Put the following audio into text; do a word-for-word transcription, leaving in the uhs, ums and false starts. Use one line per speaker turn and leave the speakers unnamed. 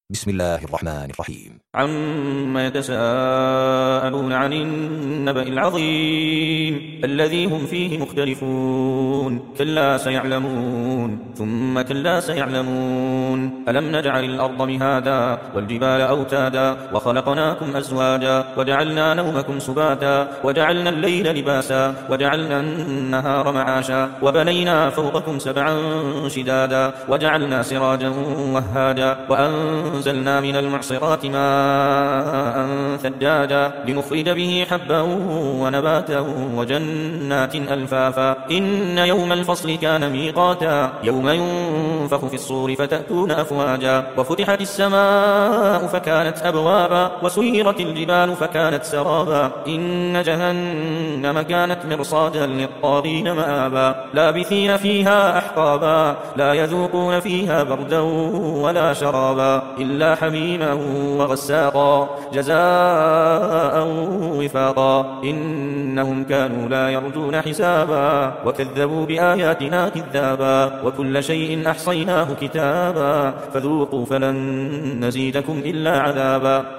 بسم الله الرحمن الرحيم.
عما يتساءلون عن النبأ العظيم الذي هم فيه مختلفون كلا سيعلمون ثم كلا سيعلمون ألم نجعل الأرض مهادا والجبال أوتادا وخلقناكم أزواجا وجعلنا نومكم سباتا وجعلنا الليل لباسا وجعلنا النهار معاشا وبنينا فوقكم سبعا شدادا وجعلنا سراجا وهاجا وأنزلنا من المعصرات ماء ثجاجا لنخرج به حبا ونباتا وجنات ألفافا إن يوم الفصل كان ميقاتا يوم ينفخ في الصور فتأتون أفواجا وفتحت السماء فكانت أبوابا وسيرت الجبال فكانت سرابا إن جهنم كانت مرصادا للطاغين مآبا لابثين فيها أحقابا لا يذوقون فيها بردا ولا شرابا إلا حميما وغساقا جزاء وفاقا إنهم كانوا لا يرجون حسابا وكذبوا بآياتنا كذابا وكل شيء أحصيناه كتابا فذوقوا فلن نزيدكم إلا عذابا.